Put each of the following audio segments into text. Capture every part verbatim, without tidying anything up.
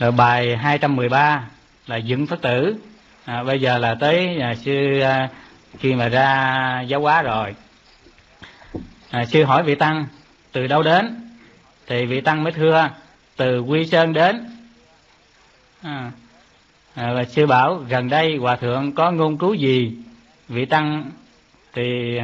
Rồi bài hai trăm mười ba là dựng Phật tử. À, bây giờ là tới nhà sư à, khi mà ra giáo hóa rồi. À, sư hỏi vị tăng từ đâu đến, thì vị tăng mới thưa từ Quy Sơn đến. À, à, và sư bảo gần đây hòa thượng có ngôn cứu gì? Vị tăng thì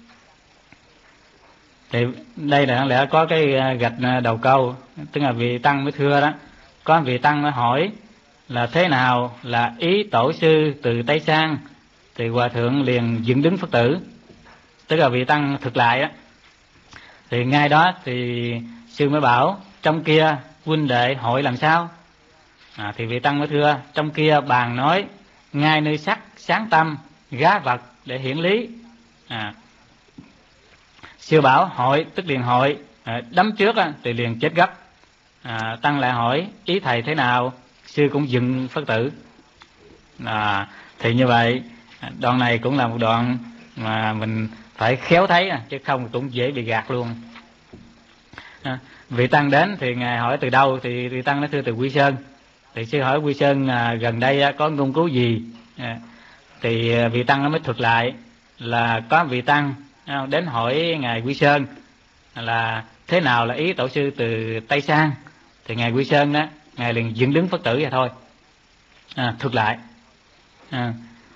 thì đây là lẽ có cái gạch đầu câu, tức là vị tăng mới thưa đó. Có vị tăng mới hỏi là thế nào là ý tổ sư từ Tây Sang, thì hòa thượng liền dựng đứng Phật tử, tức là vị tăng thực lại á. Thì ngay đó thì sư mới bảo trong kia huynh đệ hội làm sao? À, thì vị tăng mới thưa trong kia bàn nói ngay nơi sắc sáng tâm gá vật để hiển lý. À, sư bảo hội tức liền hội, à, đấm trước á, thì liền chết gấp. À, tăng lại hỏi ý thầy thế nào? Sư cũng dựng Phật tử. À, thì như vậy đoạn này cũng là một đoạn mà mình phải khéo thấy, chứ không cũng dễ bị gạt luôn. À, vị tăng đến thì ngài hỏi từ đâu, thì vị tăng nói thưa từ Quy Sơn. Thì sư hỏi Quy Sơn à, gần đây có ngôn cứu gì? À, thì vị tăng nó mới thuật lại là có vị tăng đến hỏi ngài Quy Sơn là thế nào là ý tổ sư từ Tây Sang, thì ngài Quy Sơn đó ngài liền dựng đứng Phật tử vậy thôi. À, thuật lại. À,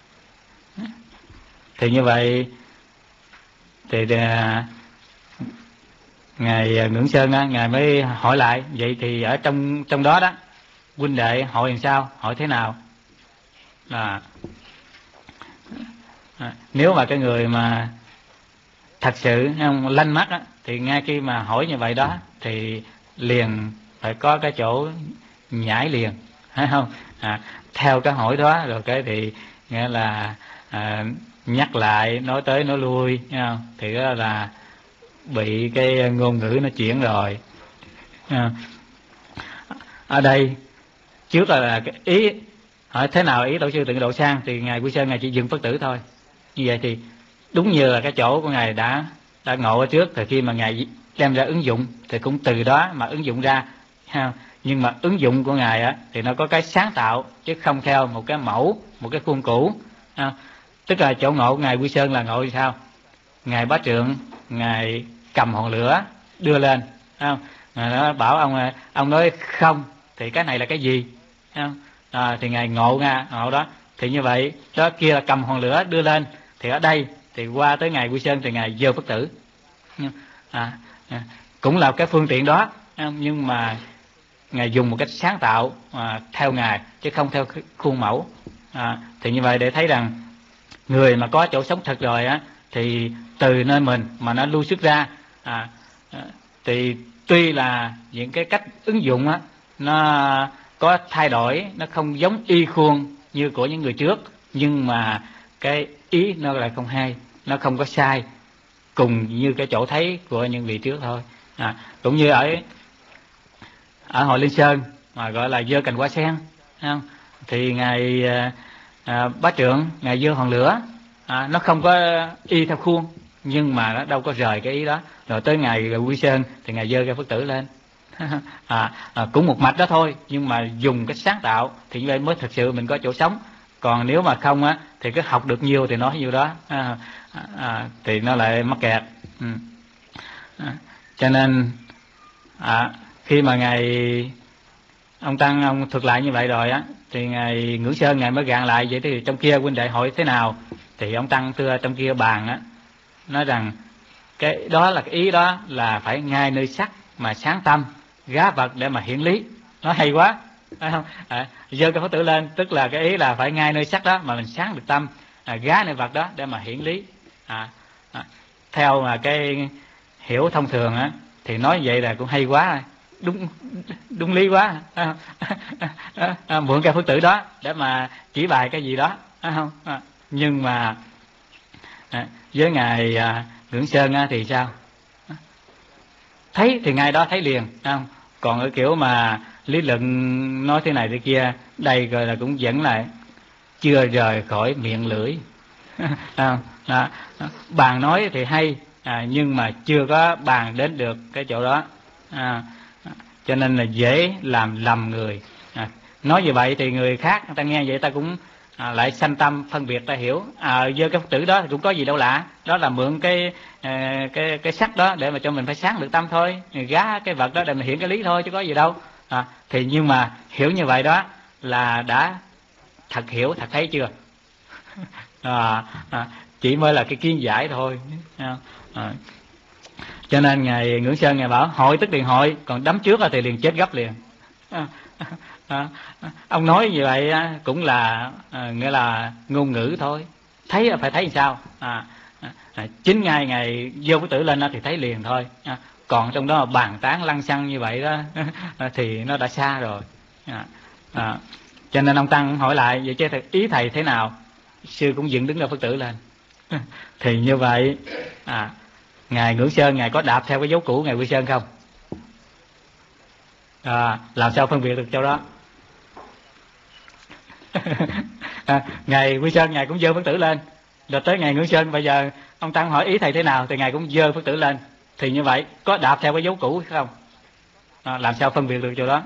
thì như vậy thì à, ngài Ngưỡng Sơn á, ngài mới hỏi lại vậy thì ở trong trong đó đó huynh đệ hội làm sao, hội thế nào? Là à, nếu mà cái người mà thật sự không lanh mắt á, thì ngay khi mà hỏi như vậy đó thì liền phải có cái chỗ nhảy liền, thấy không? À, theo cái hỏi đó rồi cái thì nghĩa là à, nhắc lại nói tới nói lui, thấy không? Thì đó là bị cái ngôn ngữ nó chuyển rồi. À, ở đây trước là, là cái ý hỏi thế nào ý tổ sư từ độ sang, thì ngài Quy Sơn ngài chỉ dừng Phật tử thôi. Như vậy thì đúng như là cái chỗ của ngài đã đã ngộ ở trước, thì khi mà ngài đem ra ứng dụng thì cũng từ đó mà ứng dụng ra, ha. Nhưng mà ứng dụng của ngài á thì nó có cái sáng tạo chứ không theo một cái mẫu, một cái khuôn cũ, ha. Tức là chỗ ngộ của ngài Quy Sơn là ngộ như sao? Ngài Bá Trượng ngài cầm hòn lửa đưa lên, không? Nó bảo ông ông nói không thì cái này là cái gì, không? À, thì ngài ngộ nga ngộ đó. Thì như vậy đó kia là cầm hòn lửa đưa lên, thì ở đây thì qua tới ngài Quy Sơn thì ngài giơ Phật tử. À, à, cũng là cái phương tiện đó, nhưng mà ngài dùng một cách sáng tạo à, theo ngài chứ không theo khuôn mẫu. À, thì như vậy để thấy rằng người mà có chỗ sống thật rồi á, thì từ nơi mình mà nó lưu xuất ra, à, thì tuy là những cái cách ứng dụng á nó có thay đổi, nó không giống y khuôn như của những người trước, nhưng mà cái ý nó lại không hay, nó không có sai, cùng như cái chỗ thấy của những vị trước thôi. À, cũng như ở ở hội Linh Sơn mà gọi là giơ cành hoa sen, không? Thì ngài à, Bá Trượng ngài giơ hòn lửa, à, nó không có y theo khuôn, nhưng mà nó đâu có rời cái ý đó. Rồi tới ngài Quy Sơn thì ngài giơ cái Phật tử lên. à, à, cũng một mạch đó thôi, nhưng mà dùng cái sáng tạo thì như vậy mới thực sự mình có chỗ sống. Còn nếu mà không á thì cứ học được nhiêu thì nói nhiêu đó, à, à, thì nó lại mắc kẹt. Ừ. À, cho nên à, khi mà ngài ông tăng ông thuật lại như vậy rồi á, thì ngài Ngưỡng Sơn ngài mới gạn lại vậy thì trong kia huynh đệ hội thế nào, thì ông tăng thưa trong kia bàn á nói rằng cái đó là cái ý đó là phải ngay nơi sắc mà sáng tâm gá vật để mà hiển lý. Nó hay quá, phải không? À, giơ cái Phật tử lên tức là cái ý là phải ngay nơi sắc đó mà mình sáng được tâm, à, gá nơi vật đó để mà hiển lý. À, à, theo mà cái hiểu thông thường á thì nói vậy là cũng hay quá, đúng đúng lý quá. À, à, à, mượn cái Phật tử đó để mà chỉ bài cái gì đó, phải không? À, nhưng mà à, với ngài à, Ngưỡng Sơn á, thì sao? Thấy thì ngài đó thấy liền, không? Còn ở kiểu mà lý luận nói thế này thế kia, đây rồi là cũng vẫn lại chưa rời khỏi miệng lưỡi. À, à, bàn nói thì hay, à, nhưng mà chưa có bàn đến được cái chỗ đó, à, cho nên là dễ làm lầm người. À, nói như vậy thì người khác người ta nghe vậy ta cũng à, lại sanh tâm phân biệt, ta hiểu à dơ cái Phật tử đó thì cũng có gì đâu lạ, đó là mượn cái à, cái cái sắc đó để mà cho mình phải sáng được tâm thôi, gá cái vật đó để mình hiện cái lý thôi chứ có gì đâu. À, thì nhưng mà hiểu như vậy đó là đã thật hiểu thật thấy chưa? À, à, chỉ mới là cái kiến giải thôi. À, cho nên ngài Ngưỡng Sơn ngài bảo hội tức liền hội, còn đấm trước thì liền chết gấp liền. À, à, à, ông nói như vậy cũng là à, nghĩa là ngôn ngữ thôi, thấy phải thấy sao. À, à, chính ngay ngày vô cái tử lên thì thấy liền thôi. À, còn trong đó bàn tán lăng xăng như vậy đó thì nó đã xa rồi. À, à, cho nên ông Tăng hỏi lại vậy chứ ý thầy thế nào? Sư cũng dựng đứng ra Phật tử lên. Thì như vậy à, ngài Ngưỡng Sơn ngài có đạp theo cái dấu cũ ngài Quy Sơn không? À, làm sao phân biệt được chỗ đó? À, ngài Quy Sơn ngài cũng dơ Phật tử lên, rồi tới ngài Ngưỡng Sơn bây giờ ông Tăng hỏi ý thầy thế nào thì ngài cũng dơ Phật tử lên, thì như vậy có đạp theo cái dấu cũ không? À, làm sao phân biệt được chỗ đó?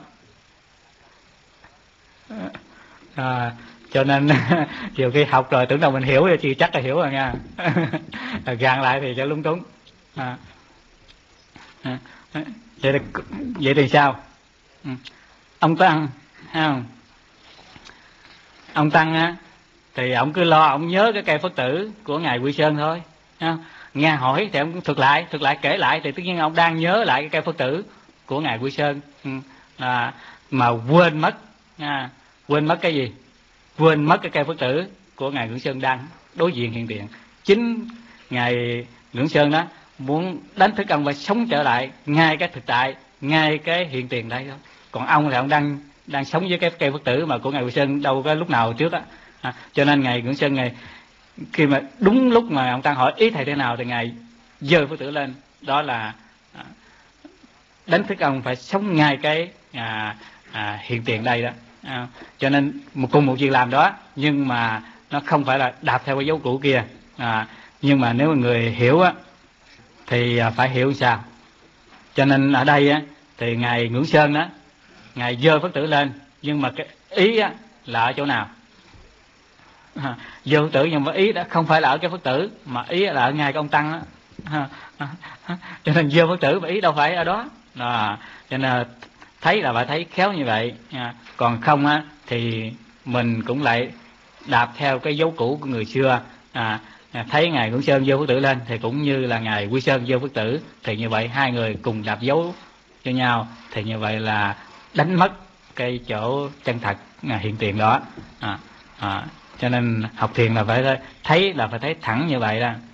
À, cho nên nhiều khi học rồi tưởng đâu mình hiểu rồi, chị chắc là hiểu rồi nha. Gàn lại thì cho lung túng. À, à, vậy, thì, vậy thì sao? Ông Tăng không? Ông Tăng á thì ông cứ lo ông nhớ cái cây Phật tử của ngài Quy Sơn thôi. Nghe hỏi thì ông thuật lại, thuật lại kể lại thì tất nhiên ông đang nhớ lại cái cây Phật tử của ngài Quy Sơn. À, mà quên mất à, quên mất cái gì? Quên mất cái cây Phật tử của ngài Ngưỡng Sơn đang đối diện hiện tiền. Chính ngài Ngưỡng Sơn đó muốn đánh thức ông phải sống trở lại ngay cái thực tại, ngay cái hiện tiền đây đó. Còn ông thì ông đang đang sống với cái cây Phật tử mà của ngài Quy Sơn đâu có lúc nào trước á. À, cho nên ngài Ngưỡng Sơn ngài khi mà đúng lúc mà ông Tăng hỏi ý thầy thế nào thì ngài giơ Phật tử lên, đó là à, đánh thức ông phải sống ngay cái à, à, hiện tiền đây đó. À, cho nên một cùng một việc làm đó nhưng mà nó không phải là đạp theo cái dấu cũ kia. À, nhưng mà nếu mà người hiểu á thì phải hiểu sao. Cho nên ở đây á thì ngài Ngưỡng Sơn đó ngài giơ Phật tử lên, nhưng mà cái ý á là ở chỗ nào? À, giơ Phật tử nhưng mà ý đó không phải là ở cái Phật tử mà ý là ở ngay cái ông Tăng đó. À, à, à, cho nên giơ Phật tử mà ý đâu phải ở đó. À, cho nên thấy là phải thấy khéo như vậy. À, còn không á thì mình cũng lại đạp theo cái dấu cũ của người xưa. À, thấy ngài Ngưỡng Sơn giơ Phật tử lên thì cũng như là ngài Quy Sơn giơ Phật tử, thì như vậy hai người cùng đạp dấu cho nhau, thì như vậy là đánh mất cái chỗ chân thật hiện tiền đó. À, à, cho nên học thiền là phải thấy là phải thấy thẳng như vậy đó.